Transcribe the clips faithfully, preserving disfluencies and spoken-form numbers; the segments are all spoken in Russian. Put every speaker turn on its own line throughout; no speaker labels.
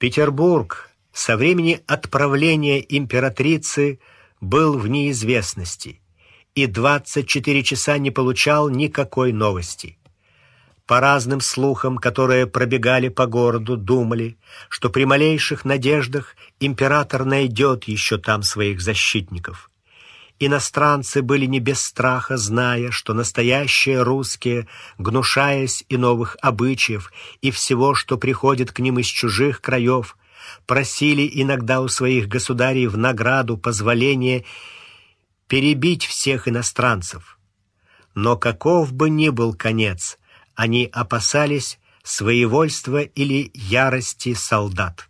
Петербург со времени отправления императрицы был в неизвестности и двадцать четыре часа не получал никакой новости. По разным слухам, которые пробегали по городу, думали, что при малейших надеждах император найдет еще там своих защитников. Иностранцы были не без страха, зная, что настоящие русские, гнушаясь и новых обычаев, и всего, что приходит к ним из чужих краев, просили иногда у своих государей в награду позволения перебить всех иностранцев. Но каков бы ни был конец, они опасались своевольства или ярости солдат.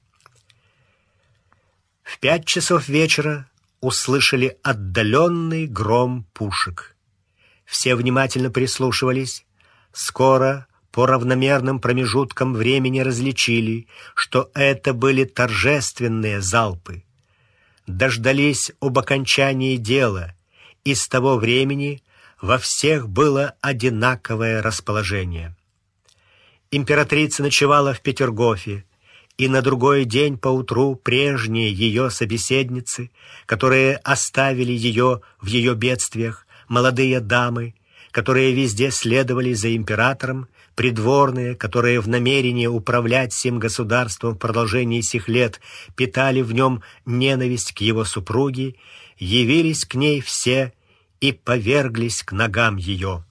В пять часов вечера услышали отдаленный гром пушек. Все внимательно прислушивались. Скоро, по равномерным промежуткам времени, различили, что это были торжественные залпы. Дождались об окончании дела, и с того времени во всех было одинаковое расположение. Императрица ночевала в Петергофе, и на другой день поутру прежние ее собеседницы, которые оставили ее в ее бедствиях, молодые дамы, которые везде следовали за императором, придворные, которые в намерении управлять всем государством в продолжении сих лет питали в нем ненависть к его супруге, явились к ней все и поверглись к ногам ее.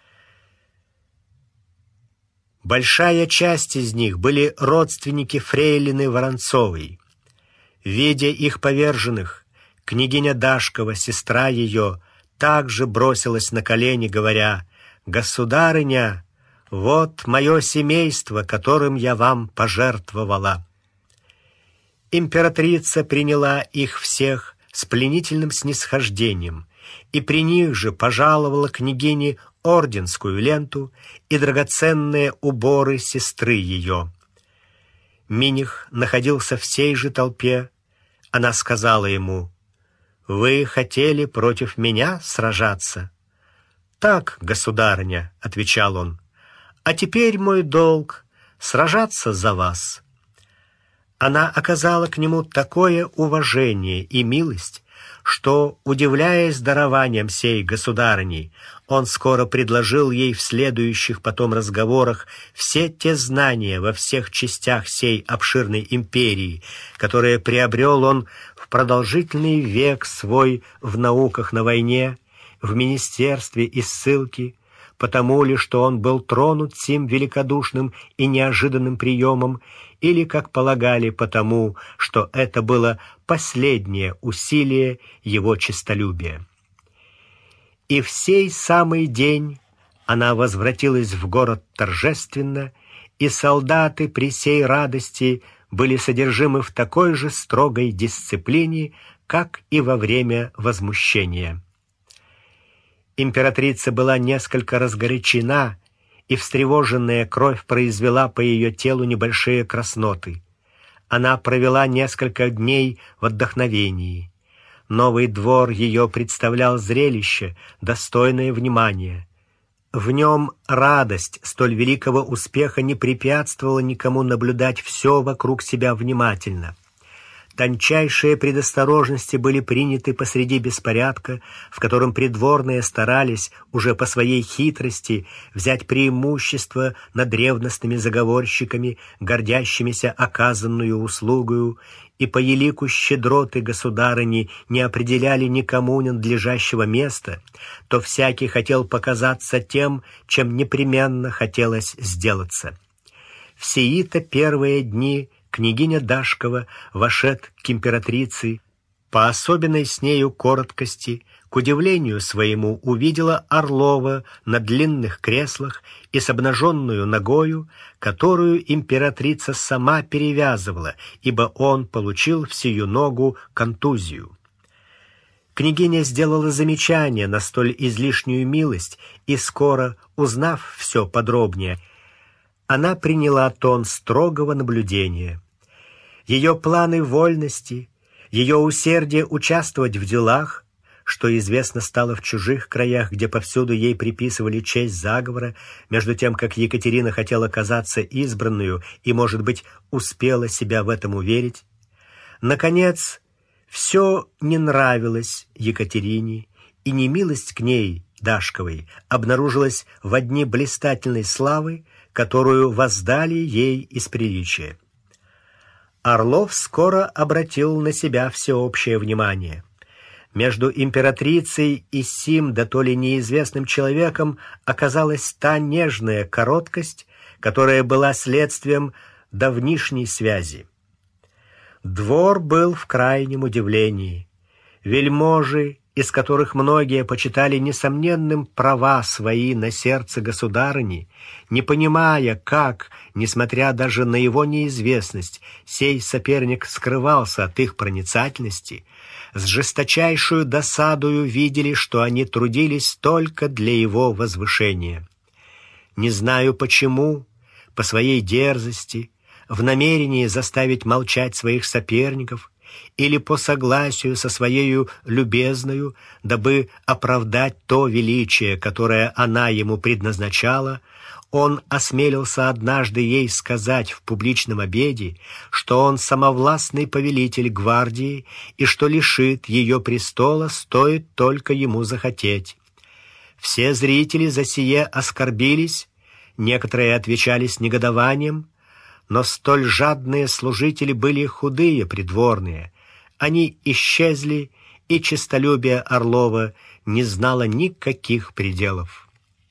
Большая часть из них были родственники фрейлины Воронцовой. Видя их поверженных, княгиня Дашкова, сестра ее, также бросилась на колени, говоря: «Государыня, вот мое семейство, которым я вам пожертвовала». Императрица приняла их всех с пленительным снисхождением и при них же пожаловала княгине орденскую ленту и драгоценные уборы сестры ее. Миних находился в сей же толпе. Она сказала ему: «Вы хотели против меня сражаться?» «Так, государыня», — отвечал он, — «а теперь мой долг — сражаться за вас». Она оказала к нему такое уважение и милость, что, удивляясь дарованием сей государыни, он скоро предложил ей в следующих потом разговорах все те знания во всех частях сей обширной империи, которые приобрел он в продолжительный век свой в науках на войне, в министерстве и ссылке, потому ли, что он был тронут сим великодушным и неожиданным приемом, или, как полагали, потому, что это было последнее усилие его честолюбия. И в сей самый день она возвратилась в город торжественно, и солдаты при сей радости были содержимы в такой же строгой дисциплине, как и во время возмущения. Императрица была несколько разгорячена, и встревоженная кровь произвела по ее телу небольшие красноты. Она провела несколько дней в отдохновении. Новый двор ее представлял зрелище, достойное внимания. В нем радость столь великого успеха не препятствовала никому наблюдать все вокруг себя внимательно. Тончайшие предосторожности были приняты посреди беспорядка, в котором придворные старались уже по своей хитрости взять преимущество над ревностными заговорщиками, гордящимися оказанную услугою, и по елику щедроты государыни не определяли никому надлежащего места, то всякий хотел показаться тем, чем непременно хотелось сделаться. В сии-то первые дни княгиня Дашкова, вошед к императрице, по особенной с нею короткости, к удивлению своему увидела Орлова на длинных креслах и с обнаженную ногою, которую императрица сама перевязывала, ибо он получил в сию ногу контузию. Княгиня сделала замечание на столь излишнюю милость, и скоро, узнав все подробнее, она приняла тон строгого наблюдения. Ее планы вольности, ее усердие участвовать в делах, что известно стало в чужих краях, где повсюду ей приписывали честь заговора, между тем, как Екатерина хотела казаться избранную и, может быть, успела себя в этом уверить. Наконец, все не нравилось Екатерине, и немилость к ней, Дашковой, обнаружилась в дни блистательной славы, которую воздали ей из приличия. Орлов скоро обратил на себя всеобщее внимание. Между императрицей и сим да то ли неизвестным человеком оказалась та нежная короткость, которая была следствием давнишней связи. Двор был в крайнем удивлении. Вельможи, из которых многие почитали несомненным права свои на сердце государыни, не понимая, как, несмотря даже на его неизвестность, сей соперник скрывался от их проницательности, с жесточайшую досадою видели, что они трудились только для его возвышения. Не знаю почему, по своей дерзости, в намерении заставить молчать своих соперников, или по согласию со своею любезною, дабы оправдать то величие, которое она ему предназначала, он осмелился однажды ей сказать в публичном обеде, что он самовластный повелитель гвардии и что лишит ее престола, стоит только ему захотеть. Все зрители за сие оскорбились, некоторые отвечали с негодованием, но столь жадные служители были худые придворные. Они исчезли, и честолюбие Орлова не знало никаких пределов.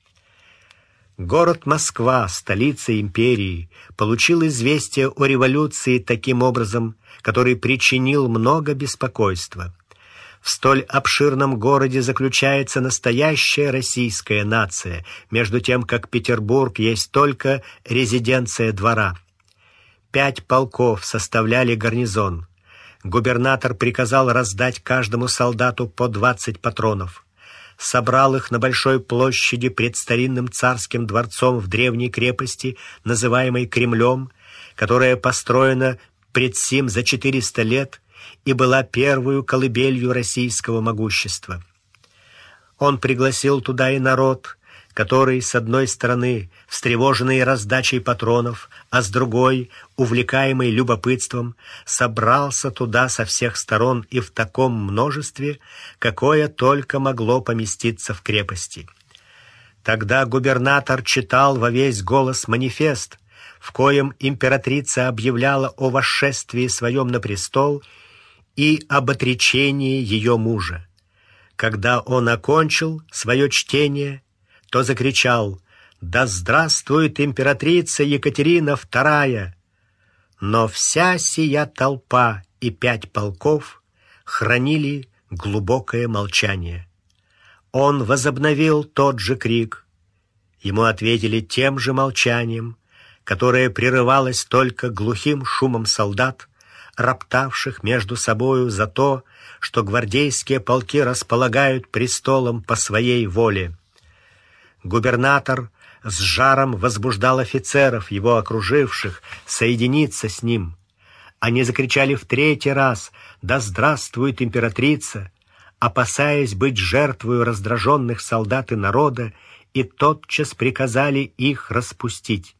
Город Москва, столица империи, получил известие о революции таким образом, который причинил много беспокойства. В столь обширном городе заключается настоящая российская нация, между тем как Петербург есть только резиденция двора. Пять полков составляли гарнизон. Губернатор приказал раздать каждому солдату по двадцать патронов. Собрал их на большой площади пред старинным царским дворцом в древней крепости, называемой Кремлем, которая построена пред сим за четыреста лет и была первую колыбелью российского могущества. Он пригласил туда и народ, который, с одной стороны, встревоженный раздачей патронов, а с другой, увлекаемый любопытством, собрался туда со всех сторон и в таком множестве, какое только могло поместиться в крепости. Тогда губернатор читал во весь голос манифест, в коем императрица объявляла о восшествии своем на престол и об отречении ее мужа. Когда он окончил свое чтение, то закричал: «Да здравствует императрица Екатерина вторая!» Но вся сия толпа и пять полков хранили глубокое молчание. Он возобновил тот же крик. Ему ответили тем же молчанием, которое прерывалось только глухим шумом солдат, роптавших между собою за то, что гвардейские полки располагают престолом по своей воле. Губернатор с жаром возбуждал офицеров, его окруживших, соединиться с ним. Они закричали в третий раз: «Да здравствует императрица!», опасаясь быть жертвою раздраженных солдат и народа, и тотчас приказали их распустить.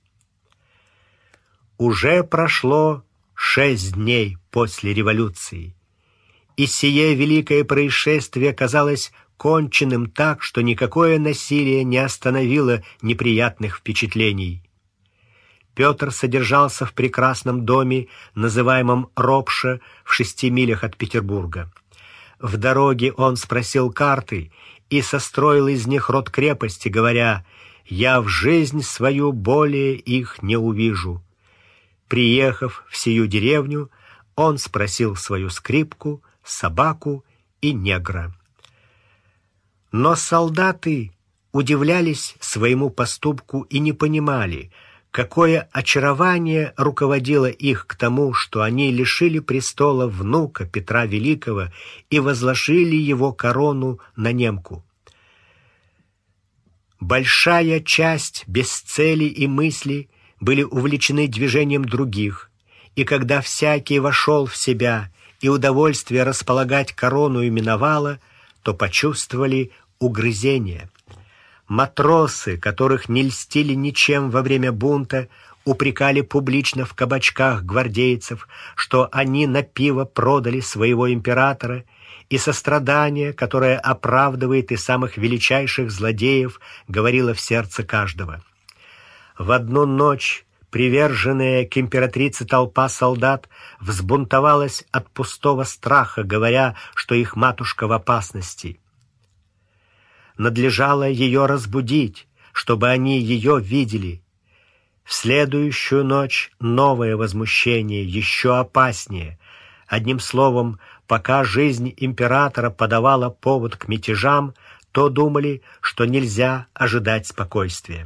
Уже прошло шесть дней после революции, и сие великое происшествие казалось конченным так, что никакое насилие не остановило неприятных впечатлений. Петр содержался в прекрасном доме, называемом Ропша, в шести милях от Петербурга. В дороге он спросил карты и состроил из них род крепости, говоря: «Я в жизнь свою более их не увижу». Приехав в сию деревню, он спросил свою скрипку, собаку и негра. Но солдаты удивлялись своему поступку и не понимали, какое очарование руководило их к тому, что они лишили престола внука Петра Великого и возложили его корону на немку. Большая часть без цели и мысли были увлечены движением других, и когда всякий вошел в себя и удовольствие располагать корону именовало, то почувствовали угрызение. Матросы, которых не льстили ничем во время бунта, упрекали публично в кабачках гвардейцев, что они на пиво продали своего императора, и сострадание, которое оправдывает и самых величайших злодеев, говорило в сердце каждого. В одну ночь приверженная к императрице толпа солдат взбунтовалась от пустого страха, говоря, что их матушка в опасности. Надлежало ее разбудить, чтобы они ее видели. В следующую ночь новое возмущение, еще опаснее. Одним словом, пока жизнь императора подавала повод к мятежам, то думали, что нельзя ожидать спокойствия.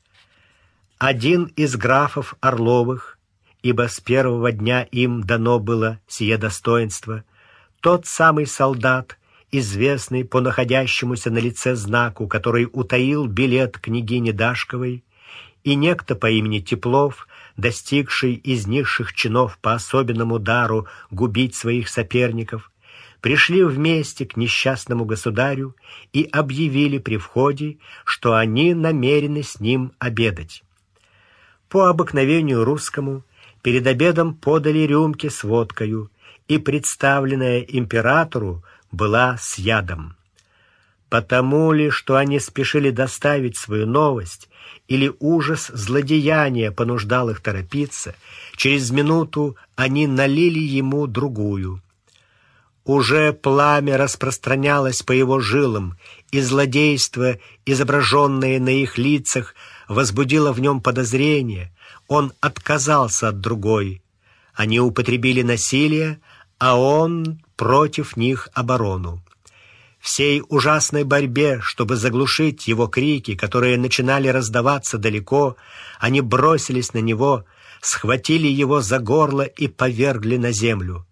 Один из графов Орловых, ибо с первого дня им дано было сие достоинство, тот самый солдат, известный по находящемуся на лице знаку, который утаил билет княгини Дашковой, и некто по имени Теплов, достигший из низших чинов по особенному дару губить своих соперников, пришли вместе к несчастному государю и объявили при входе, что они намерены с ним обедать. По обыкновению русскому перед обедом подали рюмки с водкою, и представленная императору была с ядом. Потому ли, что они спешили доставить свою новость, или ужас злодеяния понуждал их торопиться, через минуту они налили ему другую. Уже пламя распространялось по его жилам, и злодейство, изображенное на их лицах, возбудило в нем подозрение. Он отказался от другой. Они употребили насилие, а он против них оборону. В сей ужасной борьбе, чтобы заглушить его крики, которые начинали раздаваться далеко, они бросились на него, схватили его за горло и повергли на землю.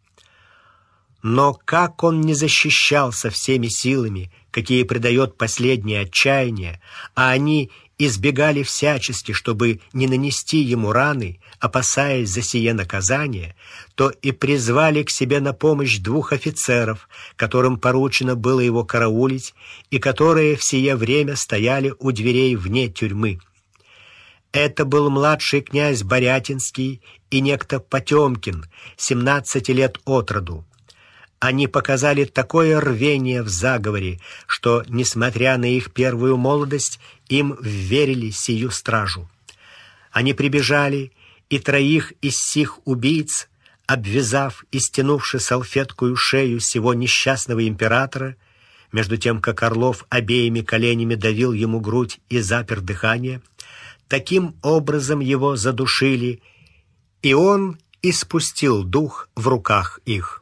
Но как он не защищался всеми силами, какие придает последнее отчаяние, а они избегали всячески, чтобы не нанести ему раны, опасаясь за сие наказание, то и призвали к себе на помощь двух офицеров, которым поручено было его караулить, и которые в сие время стояли у дверей вне тюрьмы. Это был младший князь Борятинский и некто Потемкин, семнадцати лет от роду. Они показали такое рвение в заговоре, что, несмотря на их первую молодость, им вверили сию стражу. Они прибежали, и троих из сих убийц, обвязав и стянувши салфеткую шею сего несчастного императора, между тем, как Орлов обеими коленями давил ему грудь и запер дыхание, таким образом его задушили, и он испустил дух в руках их.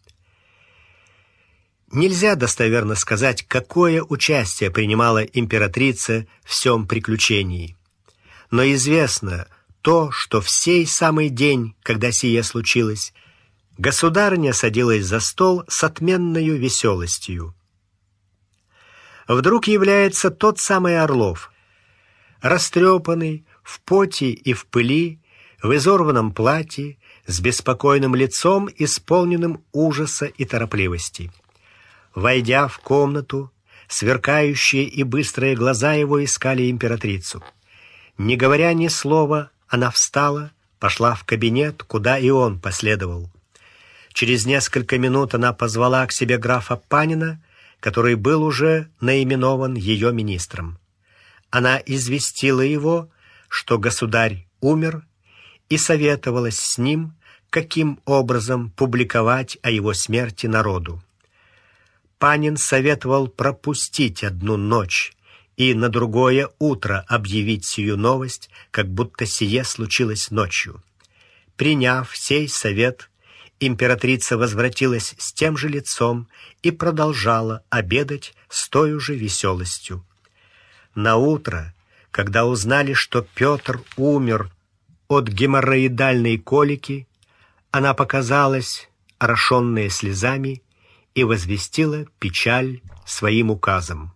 Нельзя достоверно сказать, какое участие принимала императрица в сём приключении. Но известно то, что в сей самый день, когда сие случилось, государыня садилась за стол с отменною веселостью. Вдруг является тот самый Орлов, растрепанный, в поте и в пыли, в изорванном платье, с беспокойным лицом, исполненным ужаса и торопливости. Войдя в комнату, сверкающие и быстрые глаза его искали императрицу. Не говоря ни слова, она встала, пошла в кабинет, куда и он последовал. Через несколько минут она позвала к себе графа Панина, который был уже наименован ее министром. Она известила его, что государь умер, и советовалась с ним, каким образом публиковать о его смерти народу. Панин советовал пропустить одну ночь и на другое утро объявить сию новость, как будто сие случилось ночью. Приняв сей совет, императрица возвратилась с тем же лицом и продолжала обедать с той же веселостью. Наутро, когда узнали, что Петр умер от геморроидальной колики, она показалась, орошенная слезами, и возвестила печаль своим указом.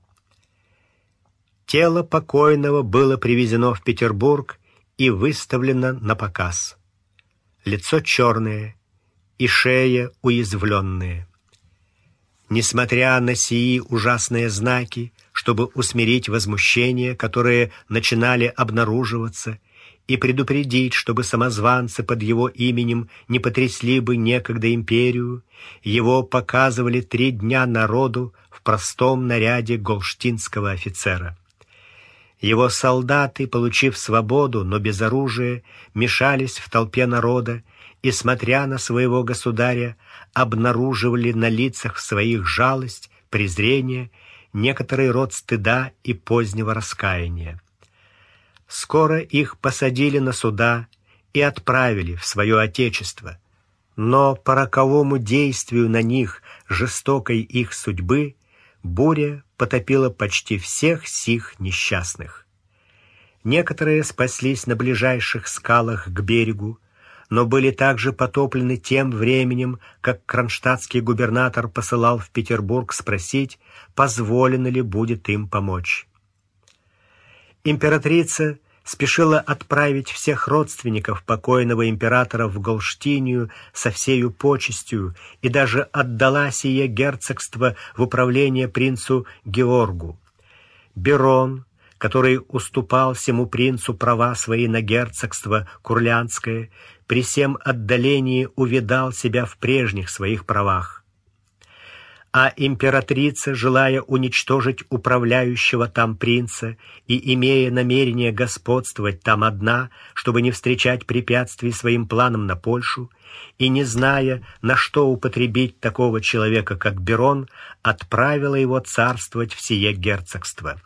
Тело покойного было привезено в Петербург и выставлено на показ. Лицо черное и шея уязвленная. Несмотря на сии ужасные знаки, чтобы усмирить возмущение, которые начинали обнаруживаться, и предупредить, чтобы самозванцы под его именем не потрясли бы некогда империю, его показывали три дня народу в простом наряде голштинского офицера. Его солдаты, получив свободу, но без оружия, мешались в толпе народа и, смотря на своего государя, обнаруживали на лицах своих жалость, презрение, некоторый род стыда и позднего раскаяния. Скоро их посадили на суда и отправили в свое отечество, но по роковому действию на них жестокой их судьбы буря потопила почти всех сих несчастных. Некоторые спаслись на ближайших скалах к берегу, но были также потоплены тем временем, как кронштадтский губернатор посылал в Петербург спросить, позволено ли будет им помочь. Императрица спешила отправить всех родственников покойного императора в Голштинию со всею почестью и даже отдала сие герцогство в управление принцу Георгу. Берон, который уступал сему принцу права свои на герцогство Курлянское, при всем отдалении увидал себя в прежних своих правах. А императрица, желая уничтожить управляющего там принца и имея намерение господствовать там одна, чтобы не встречать препятствий своим планам на Польшу, и не зная, на что употребить такого человека, как Берон, отправила его царствовать в сие герцогство.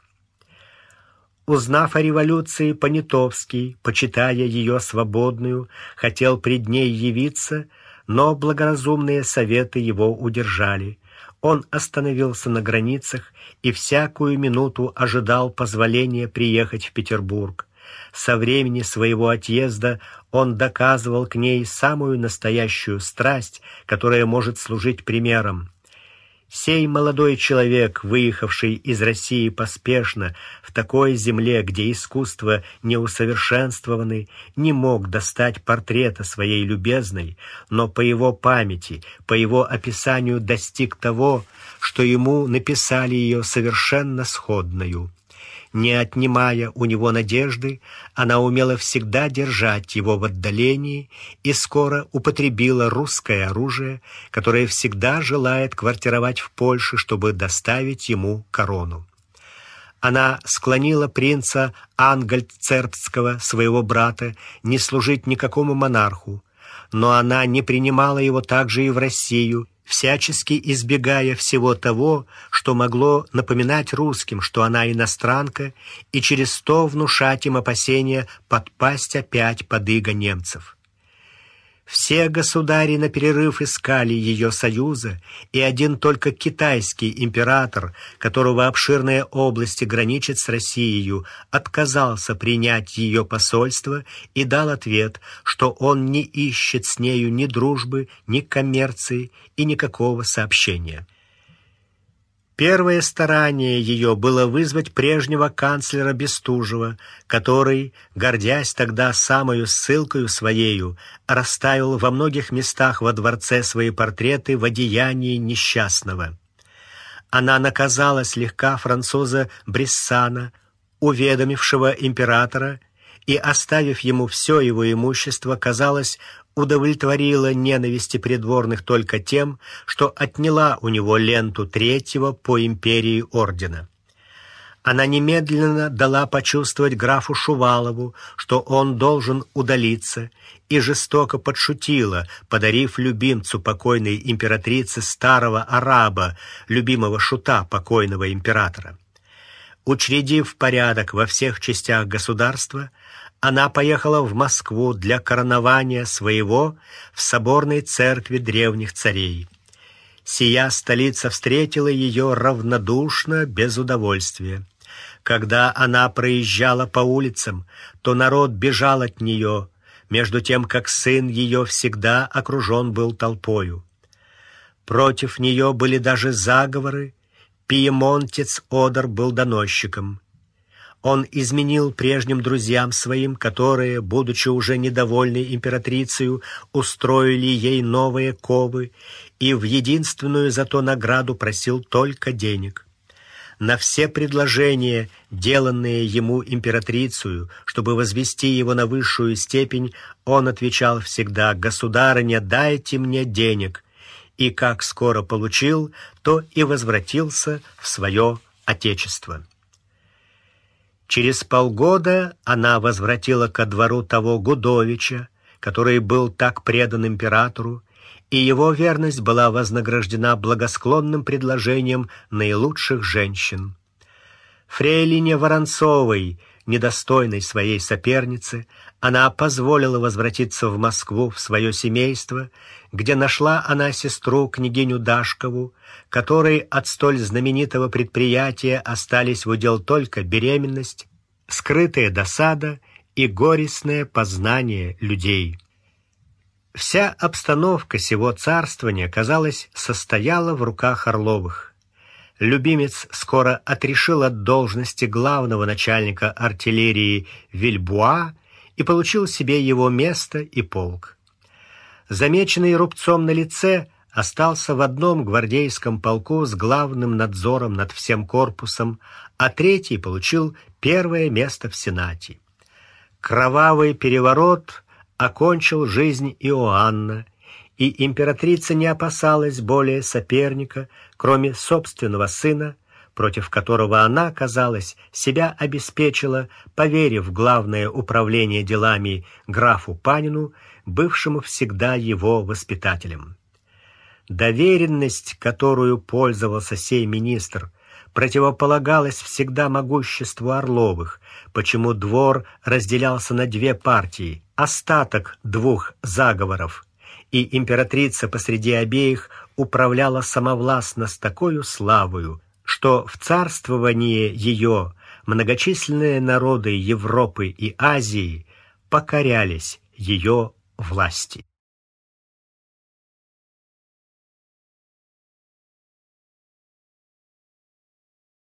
Узнав о революции, Понятовский, почитая ее свободную, хотел пред ней явиться, но благоразумные советы его удержали. Он остановился на границах и всякую минуту ожидал позволения приехать в Петербург. Со времени своего отъезда он доказывал к ней самую настоящую страсть, которая может служить примером. Сей молодой человек, выехавший из России поспешно в такой земле, где искусство не усовершенствованы, не мог достать портрета своей любезной, но по его памяти, по его описанию достиг того, что ему написали ее совершенно сходную. Не отнимая у него надежды, она умела всегда держать его в отдалении и скоро употребила русское оружие, которое всегда желает квартировать в Польше, чтобы доставить ему корону. Она склонила принца Ангальцербского, своего брата, не служить никакому монарху, но она не принимала его также и в Россию, всячески избегая всего того, что могло напоминать русским, что она иностранка, и через то внушать им опасения подпасть опять под иго немцев. Все государи наперерыв искали ее союза, и один только китайский император, которого обширные области граничат с Россией, отказался принять ее посольство и дал ответ, что он не ищет с нею ни дружбы, ни коммерции и никакого сообщения. Первое старание ее было вызвать прежнего канцлера Бестужева, который, гордясь тогда самою ссылкою своею, расставил во многих местах во дворце свои портреты в одеянии несчастного. Она наказала слегка француза Брессана, уведомившего императора, и, оставив ему все его имущество, казалось, удовлетворила ненависти придворных только тем, что отняла у него ленту третьего по империи ордена. Она немедленно дала почувствовать графу Шувалову, что он должен удалиться, и жестоко подшутила, подарив любимцу покойной императрицы старого араба, любимого шута покойного императора. Учредив порядок во всех частях государства, она поехала в Москву для коронования своего в соборной церкви древних царей. Сия столица встретила ее равнодушно, без удовольствия. Когда она проезжала по улицам, то народ бежал от нее, между тем как сын ее всегда окружен был толпою. Против нее были даже заговоры. Пиемонтец Одер был доносчиком. Он изменил прежним друзьям своим, которые, будучи уже недовольны императрицей, устроили ей новые ковы, и в единственную зато награду просил только денег. На все предложения, деланные ему императрицей, чтобы возвести его на высшую степень, он отвечал всегда: «Государыня, дайте мне денег», и как скоро получил, то и возвратился в свое отечество. Через полгода она возвратила ко двору того Гудовича, который был так предан императору, и его верность была вознаграждена благосклонным предложением наилучших женщин. Фрейлине Воронцовой, недостойной своей соперницы, она позволила возвратиться в Москву в свое семейство, где нашла она сестру княгиню Дашкову, которой от столь знаменитого предприятия остались в удел только беременность, скрытая досада и горестное познание людей. Вся обстановка сего царствования, казалось, состояла в руках Орловых. Любимец скоро отрешил от должности главного начальника артиллерии Вильбуа и получил себе его место и полк. Замеченный рубцом на лице, остался в одном гвардейском полку с главным надзором над всем корпусом, а третий получил первое место в Сенате. Кровавый переворот окончил жизнь Иоанна, и императрица не опасалась более соперника, кроме собственного сына, против которого она, казалось, себя обеспечила, поверив в главное управление делами графу Панину, бывшему всегда его воспитателем. Доверенность, которую пользовался сей министр, противополагалась всегда могуществу Орловых, почему двор разделялся на две партии, остаток двух заговоров, и императрица посреди обеих управляла самовластно с такою славою, что в царствовании ее многочисленные народы Европы и Азии покорялись ее власти.